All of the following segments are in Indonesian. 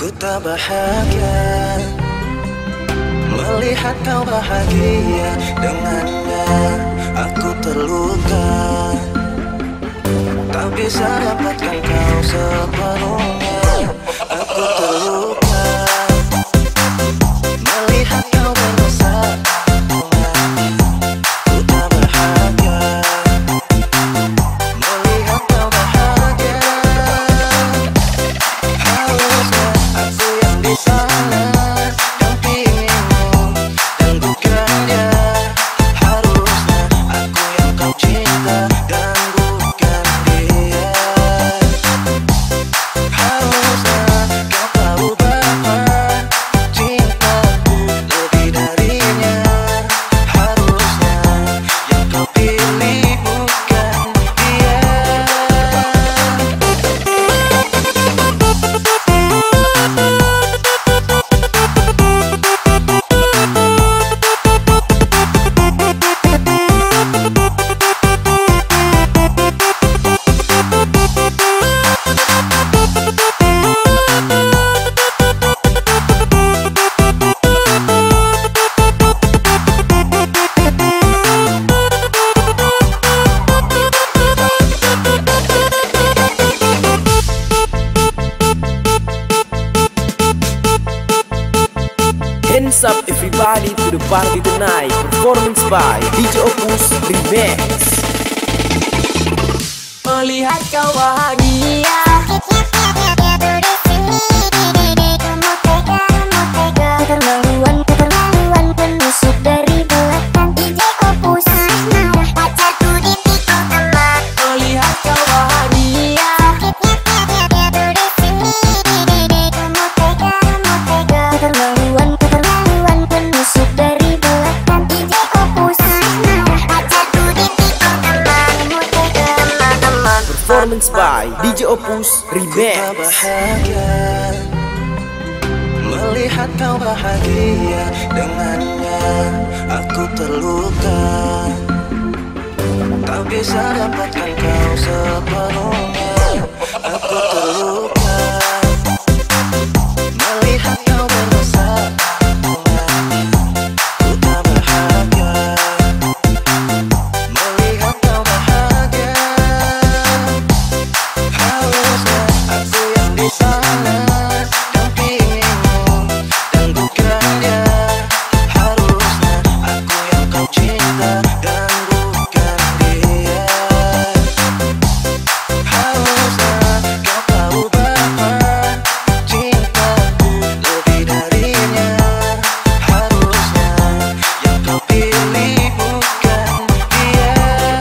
Ku tak bahagia melihat kau bahagia dengannya. Aku terluka, tak bisa dapatkan kau sepenuhnya. Aku terluka melihat kau bermesra. Ku tak bahagia melihat kau bahagia. Harusnya aku yang di sana dampingimu dan bukan dia. Harusnya aku yang kau cinta dan bukan dia. Harusnya kau tahu bahwa cintaku lebih darinya. Harusnya yang kau pilih bukan dia. Hands up everybody to the party tonight. Performance by DJ Opus Remix. Melihat kau bahagia, keterlaluan penusuk dari belakang. DJ Opus pacarku di TikTok teman. Melihat kau bahagia, keterlaluan penusuk dari belakang. DJ Opus pacarku di TikTok teman. Performance by DJ Opus Ku tak Remix. bahagia melihat kau bahagia dengannya. Aku terluka, tak bisa dapatkan kau sepenuhnya. Aku terluka melihat kau bermesra. Ku tak bahagia melihat kau bahagia. Harusnya aku yang di sana dampingimu dan bukan dia. Harusnya aku yang kau cinta dan bukan dia. Harusnya kau tahu bahwa cintaku lebih darinya. Harusnya yang kau pilih bukan dia.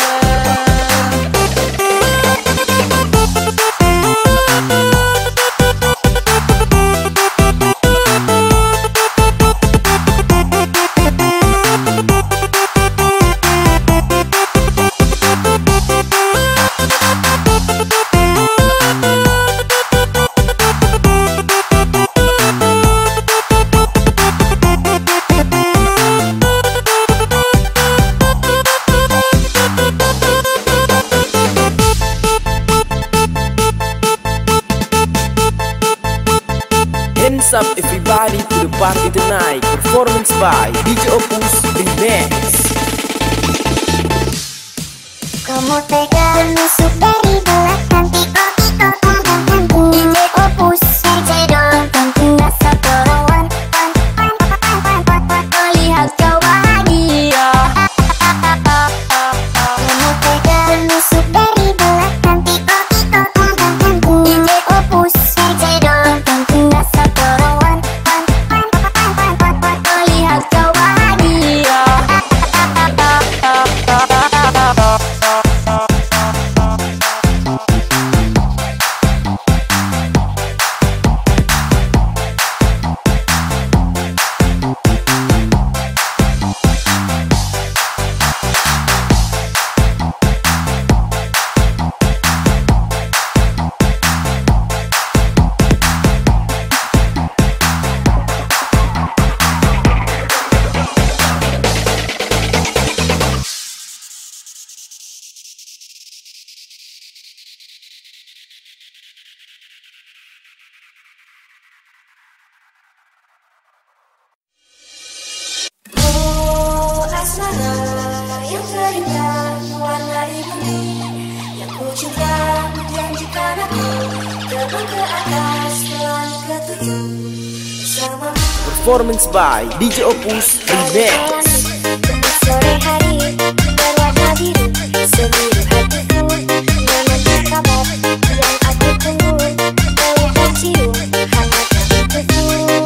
Hands up everybody to the party tonight. Performance by DJ Opus Remix. Kamu tega menusuk dari belakang. TikTok belakangku. DJ Opus cedol tangku rasa perawan. Melihat kau bahagia. Kamu tega menusuk dari belakang. TikTok belakangku. DJ Opus cedol tangku rasa perawan. Melihat kau bahagia. terindah mewarnai bumi yang ku cinta, menjanjikan aku terbang ke atas langit ketujuh bersamamu. Performance by DJ Opus Remix. Sore hari berwarna biru, seluruh hatiku menanti kabar yang aku tunggu. Peluk cium hangatnya untukku.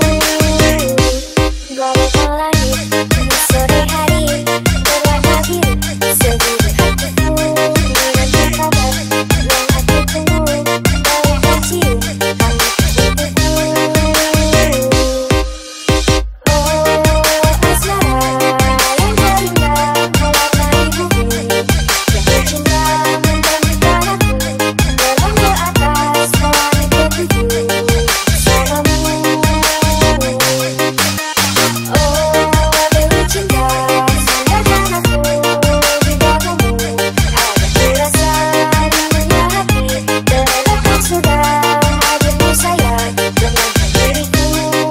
Bagaikan langit di sore hari berwarna biru, seluruh hatiku menanti kabar yang aku tunggu. Peluk cium hangatnya untukku. Oh asmara yang terindah mewarnai bumi yang ku cinta, menjanjikan aku terbang ke atas langit ketujuh bersamamu. Oh dewi cinta, sandarkan aku di bahumu. Ada ku rasa rindunya hati, terlepas sudah hadirmu sayang dengan diriku.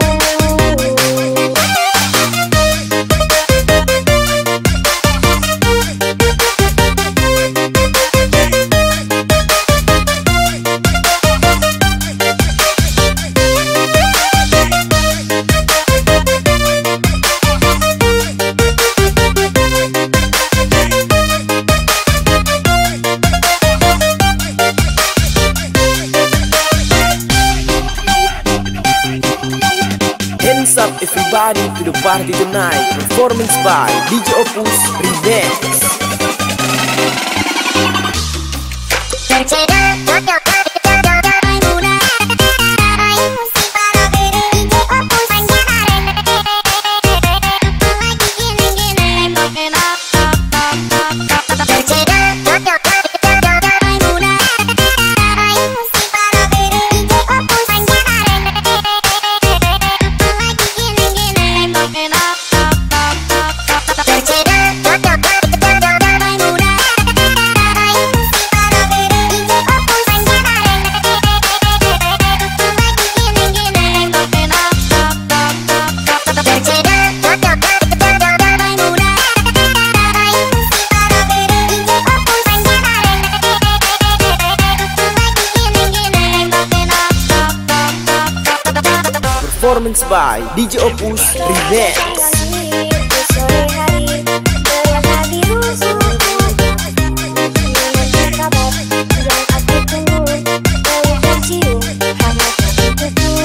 Hands up everybody to the party tonight. Performance by DJ Opus Remix. Performance by DJ Opus Remix. Sore hari berwarna biru, menanti kabar yang aku tunggu. Peluk cium hangatnya untukku.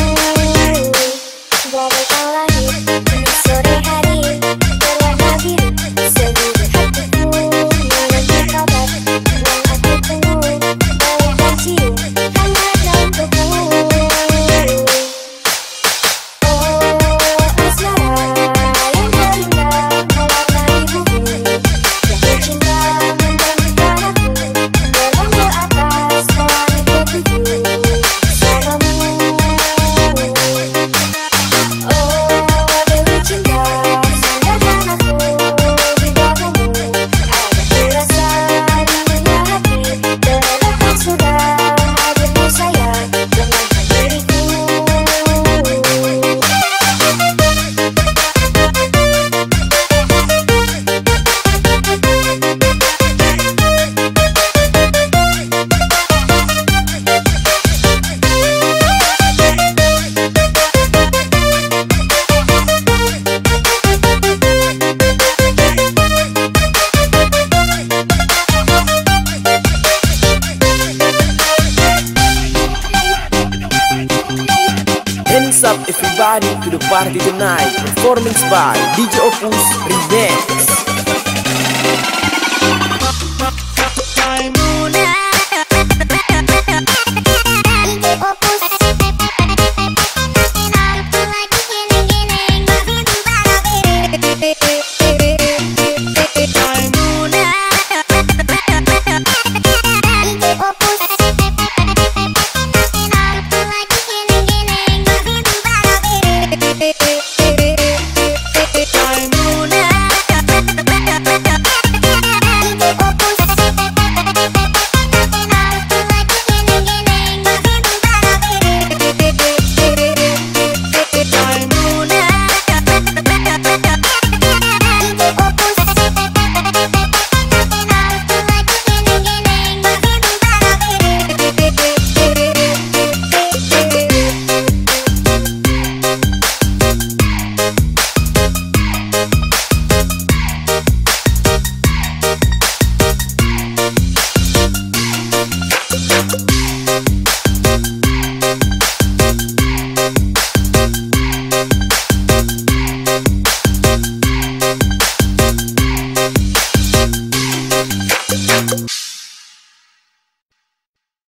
Bagaikan langit di sore hari berwarna biru, seluruh hatiku menanti kabar yang aku tunggu. Peluk cium hangatnya untukku. Oh asmara yang terindah mewarnai bumi yang ku cinta, menjanjikan aku terbang ke atas langit ketujuh bersamamu. Oh dewi cinta, sandarkan aku di bahumu. Ada ku rasa rindunya hati, terlepas sudah hadirmu sayang dengan diriku. Hands up everybody to the party tonight. Performance by DJ Opus Remix.